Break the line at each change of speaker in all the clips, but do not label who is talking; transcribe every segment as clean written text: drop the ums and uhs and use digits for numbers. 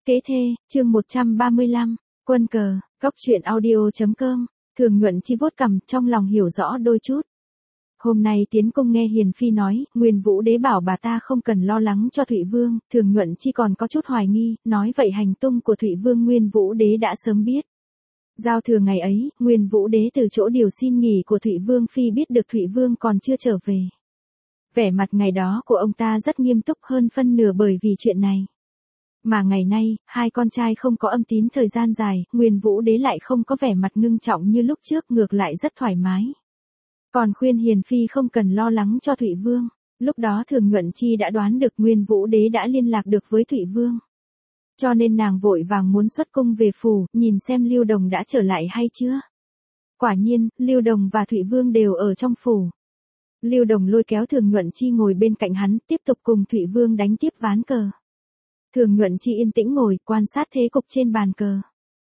Kế thê, chương 135, quân cờ, góc truyện audio.com, Thường Nhuận Chi vuốt cằm trong lòng hiểu rõ đôi chút. Hôm nay tiến cung nghe Hiền Phi nói, Nguyên Vũ Đế bảo bà ta không cần lo lắng cho Thụy Vương, Thường Nhuận Chi còn có chút hoài nghi, nói vậy hành tung của Thụy Vương Nguyên Vũ Đế đã sớm biết. Giao thừa ngày ấy, Nguyên Vũ Đế từ chỗ điều xin nghỉ của Thụy Vương Phi biết được Thụy Vương còn chưa trở về. Vẻ mặt ngày đó của ông ta rất nghiêm túc hơn phân nửa bởi vì chuyện này. Mà ngày nay, hai con trai không có âm tín thời gian dài, Nguyên Vũ Đế lại không có vẻ mặt ngưng trọng như lúc trước, ngược lại rất thoải mái. Còn khuyên Hiền Phi không cần lo lắng cho Thụy Vương. Lúc đó Thường Nhuận Chi đã đoán được Nguyên Vũ Đế đã liên lạc được với Thụy Vương. Cho nên nàng vội vàng muốn xuất cung về phủ, nhìn xem Lưu Đồng đã trở lại hay chưa. Quả nhiên, Lưu Đồng và Thụy Vương đều ở trong phủ. Lưu Đồng lôi kéo Thường Nhuận Chi ngồi bên cạnh hắn, tiếp tục cùng Thụy Vương đánh tiếp ván cờ. Thường Nhuận Chi yên tĩnh ngồi, quan sát thế cục trên bàn cờ.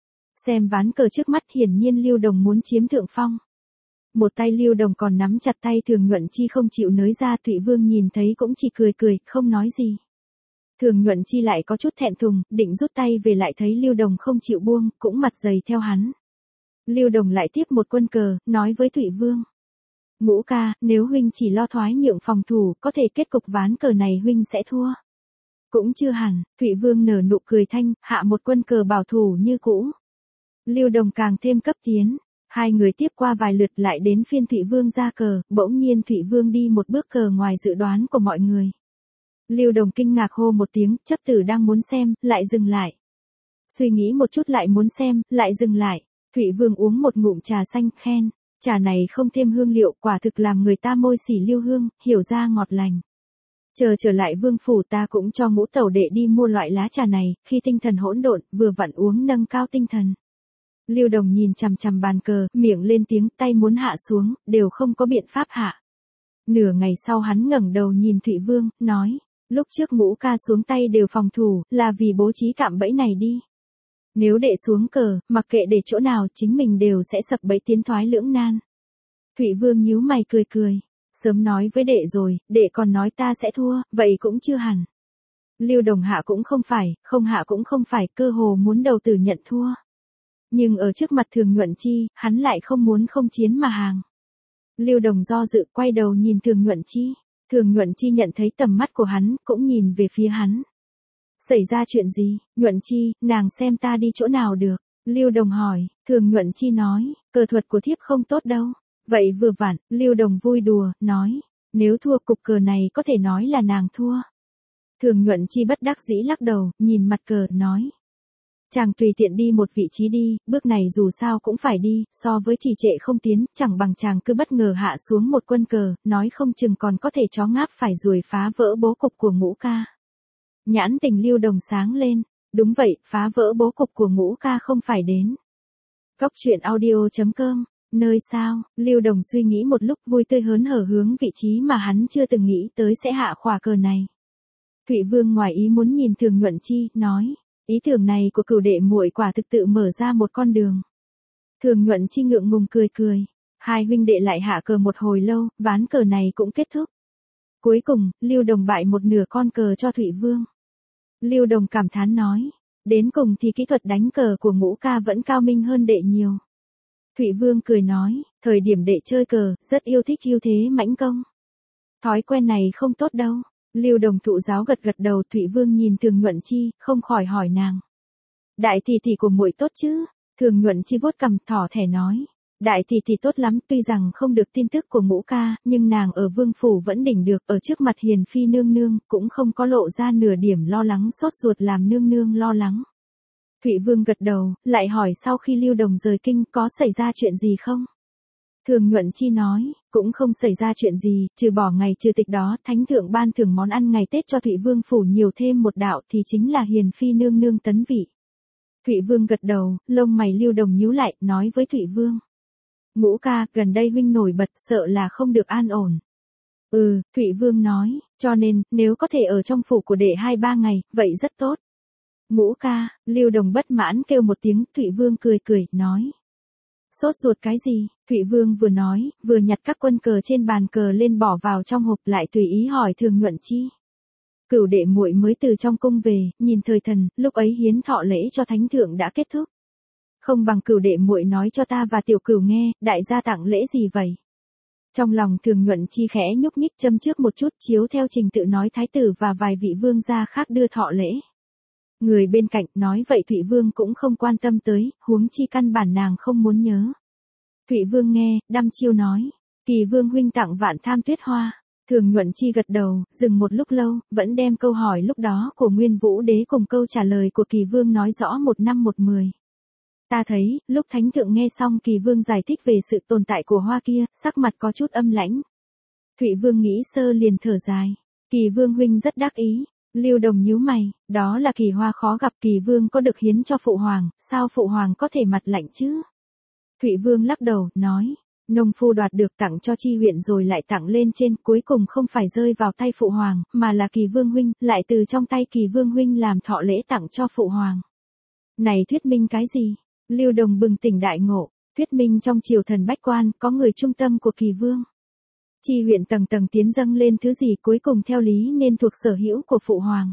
Xem ván cờ trước mắt, hiển nhiên Lưu Đồng muốn chiếm thượng phong. Một tay Lưu Đồng còn nắm chặt tay Thường Nhuận Chi không chịu nới ra, Thụy Vương nhìn thấy cũng chỉ cười cười, không nói gì. Thường Nhuận Chi lại có chút thẹn thùng, định rút tay về lại thấy Lưu Đồng không chịu buông, cũng mặt dày theo hắn. Lưu Đồng lại tiếp một quân cờ, nói với Thụy Vương. Ngũ ca, nếu huynh chỉ lo thoái nhượng phòng thủ, có thể kết cục ván cờ này huynh sẽ thua. Cũng chưa hẳn, Thụy Vương nở nụ cười thanh, hạ một quân cờ bảo thủ như cũ. Lưu Đồng càng thêm cấp tiến, hai người tiếp qua vài lượt lại đến phiên Thụy Vương ra cờ, bỗng nhiên Thụy Vương đi một bước cờ ngoài dự đoán của mọi người. Lưu Đồng kinh ngạc hô một tiếng, chấp tử đang muốn xem, lại dừng lại. Suy nghĩ một chút lại muốn xem, lại dừng lại. Thụy Vương uống một ngụm trà xanh, khen, trà này không thêm hương liệu, quả thực làm người ta môi xỉ lưu hương, hiểu ra ngọt lành. Chờ trở lại vương phủ ta cũng cho Ngũ tẩu đệ đi mua loại lá trà này, khi tinh thần hỗn độn, vừa vặn uống nâng cao tinh thần. Lưu Đồng nhìn chằm chằm bàn cờ, miệng lên tiếng, tay muốn hạ xuống, đều không có biện pháp hạ. Nửa ngày sau hắn ngẩng đầu nhìn Thụy Vương, nói, lúc trước Ngũ ca xuống tay đều phòng thủ, là vì bố trí cạm bẫy này đi. Nếu đệ xuống cờ, mặc kệ để chỗ nào chính mình đều sẽ sập bẫy tiến thoái lưỡng nan. Thụy Vương nhíu mày cười cười. Sớm nói với đệ rồi, đệ còn nói ta sẽ thua, vậy cũng chưa hẳn. Lưu Đồng hạ cũng không phải, không hạ cũng không phải, cơ hồ muốn đầu tử nhận thua. Nhưng ở trước mặt Thường Nhuận Chi, hắn lại không muốn không chiến mà hàng. Lưu Đồng do dự, quay đầu nhìn Thường Nhuận Chi. Thường Nhuận Chi nhận thấy tầm mắt của hắn, cũng nhìn về phía hắn. Xảy ra chuyện gì, Nhuận Chi, nàng xem ta đi chỗ nào được? Lưu Đồng hỏi, Thường Nhuận Chi nói, cờ thuật của thiếp không tốt đâu. Vậy vừa vặn, Lưu Đồng vui đùa, nói, nếu thua cục cờ này có thể nói là nàng thua. Thường Nhuận Chi bất đắc dĩ lắc đầu, nhìn mặt cờ, nói. Chàng tùy tiện đi một vị trí đi, bước này dù sao cũng phải đi, so với trì trệ không tiến, chẳng bằng chàng cứ bất ngờ hạ xuống một quân cờ, nói không chừng còn có thể chó ngáp phải ruồi phá vỡ bố cục của Ngũ ca. Nhãn tình Lưu Đồng sáng lên, đúng vậy, phá vỡ bố cục của Ngũ ca không phải đến. Góc truyện audio.com. Nơi sao, Lưu Đồng suy nghĩ một lúc, vui tươi hớn hở hướng vị trí mà hắn chưa từng nghĩ tới sẽ hạ khỏa cờ này. Thụy Vương ngoài ý muốn nhìn Thường Nhuận Chi, nói, ý tưởng này của cửu đệ muội quả thực tự mở ra một con đường. Thường Nhuận Chi ngượng ngùng cười cười, hai huynh đệ lại hạ cờ một hồi lâu, ván cờ này cũng kết thúc. Cuối cùng, Lưu Đồng bại một nửa con cờ cho Thụy Vương. Lưu Đồng cảm thán nói, đến cùng thì kỹ thuật đánh cờ của Ngũ ca vẫn cao minh hơn đệ nhiều. Thụy Vương cười nói, thời điểm đệ chơi cờ, rất yêu thích ưu thế mãnh công. Thói quen này không tốt đâu. Lưu Đồng thụ giáo gật gật đầu. Thụy Vương nhìn Thường Nhuận Chi, không khỏi hỏi nàng. Đại tỷ tỷ của muội tốt chứ? Thường Nhuận Chi vuốt cằm, thỏ thẻ nói. Đại tỷ tỷ tốt lắm, tuy rằng không được tin tức của Ngũ ca, nhưng nàng ở vương phủ vẫn đỉnh được, ở trước mặt Hiền Phi nương nương, cũng không có lộ ra nửa điểm lo lắng sốt ruột làm nương nương lo lắng. Thụy Vương gật đầu, lại hỏi sau khi Lưu Đồng rời kinh có xảy ra chuyện gì không? Thường Nhuận Chi nói, cũng không xảy ra chuyện gì, trừ bỏ ngày trừ tịch đó, thánh thượng ban thưởng món ăn ngày Tết cho Thụy Vương phủ nhiều thêm một đạo thì chính là Hiền Phi nương nương tấn vị. Thụy Vương gật đầu, lông mày Lưu Đồng nhíu lại, nói với Thụy Vương. Ngũ ca, gần đây huynh nổi bật, sợ là không được an ổn. Thụy Vương nói, cho nên, nếu có thể ở trong phủ của đệ 2-3 ngày, vậy rất tốt. Ngũ ca, Lưu Đồng bất mãn kêu một tiếng, Thụy Vương cười cười, nói. Sốt ruột cái gì? Thụy Vương vừa nói, vừa nhặt các quân cờ trên bàn cờ lên bỏ vào trong hộp, lại tùy ý hỏi Thường Nhuận Chi. Cửu đệ muội mới từ trong cung về, nhìn thời thần, lúc ấy hiến thọ lễ cho thánh thượng đã kết thúc. Không bằng Cửu đệ muội nói cho ta và tiểu Cửu nghe, đại gia tặng lễ gì vậy? Trong lòng Thường Nhuận Chi khẽ nhúc nhích châm trước một chút, chiếu theo trình tự nói thái tử và vài vị vương gia khác đưa thọ lễ. Người bên cạnh nói vậy Thụy Vương cũng không quan tâm tới, huống chi căn bản nàng không muốn nhớ. Thụy Vương nghe, đăm chiêu nói, Kỳ Vương huynh tặng Vạn Tham Tuyết Hoa. Thường Nhuận Chi gật đầu, dừng một lúc lâu, vẫn đem câu hỏi lúc đó của Nguyên Vũ Đế cùng câu trả lời của Kỳ Vương nói rõ một năm một mười. Ta thấy, lúc thánh thượng nghe xong Kỳ Vương giải thích về sự tồn tại của hoa kia, sắc mặt có chút âm lãnh. Thụy Vương nghĩ sơ liền thở dài. Kỳ Vương huynh rất đắc ý. Lưu Đồng nhíu mày, đó là kỳ hoa khó gặp, Kỳ Vương có được hiến cho phụ hoàng, sao phụ hoàng có thể mặt lạnh chứ? Thụy Vương lắc đầu, nói, nông phu đoạt được tặng cho Chi huyện rồi lại tặng lên trên, cuối cùng không phải rơi vào tay phụ hoàng, mà là Kỳ Vương huynh, lại từ trong tay Kỳ Vương huynh làm thọ lễ tặng cho phụ hoàng. Này thuyết minh cái gì? Lưu Đồng bừng tỉnh đại ngộ, thuyết minh trong triều thần bách quan có người trung tâm của Kỳ Vương. Chi huyện tầng tầng tiến dâng lên thứ gì cuối cùng theo lý nên thuộc sở hữu của phụ hoàng.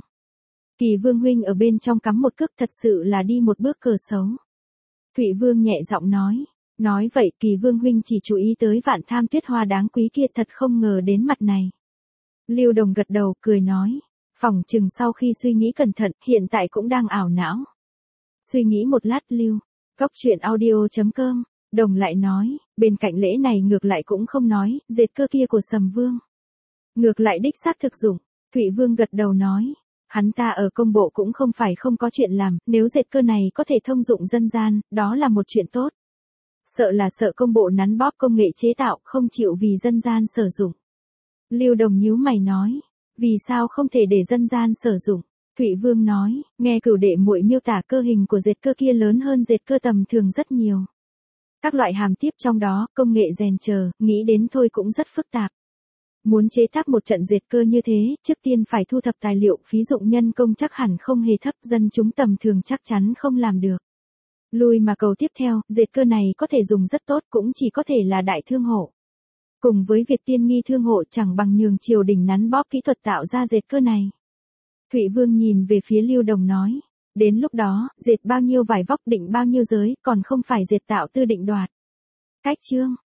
Kỳ Vương huynh ở bên trong cắm một cước, thật sự là đi một bước cờ xấu. Thụy Vương nhẹ giọng nói vậy Kỳ Vương huynh chỉ chú ý tới Vạn Tham Tuyết Hoa đáng quý kia, thật không ngờ đến mặt này. Lưu Đồng gật đầu, cười nói, phỏng chừng sau khi suy nghĩ cẩn thận, hiện tại cũng đang ảo não. Suy nghĩ một lát Lưu, Cốc Truyện Audio.com, Đồng lại nói, bên cạnh lễ này ngược lại cũng không nói, dệt cơ kia của Sầm Vương. Ngược lại đích xác thực dụng, Thụy Vương gật đầu nói, hắn ta ở công bộ cũng không phải không có chuyện làm, nếu dệt cơ này có thể thông dụng dân gian, đó là một chuyện tốt. Sợ là sợ công bộ nắn bóp công nghệ chế tạo, không chịu vì dân gian sử dụng. Lưu Đồng nhíu mày nói, vì sao không thể để dân gian sử dụng? Thụy Vương nói, nghe Cửu đệ muội miêu tả cơ hình của dệt cơ kia lớn hơn dệt cơ tầm thường rất nhiều. Các loại hàm tiếp trong đó, công nghệ rèn chờ, nghĩ đến thôi cũng rất phức tạp. Muốn chế tác một trận dệt cơ như thế, trước tiên phải thu thập tài liệu, phí dụng nhân công chắc hẳn không hề thấp, dân chúng tầm thường chắc chắn không làm được. Lui mà cầu tiếp theo, dệt cơ này có thể dùng rất tốt, cũng chỉ có thể là đại thương hộ. Cùng với việc tiên nghi thương hộ chẳng bằng nhường triều đình nắn bóp kỹ thuật tạo ra dệt cơ này. Thụy Vương nhìn về phía Lưu Đồng nói, đến lúc đó, dệt bao nhiêu vải vóc định bao nhiêu giới, còn không phải dệt tạo tư định đoạt. Cách chương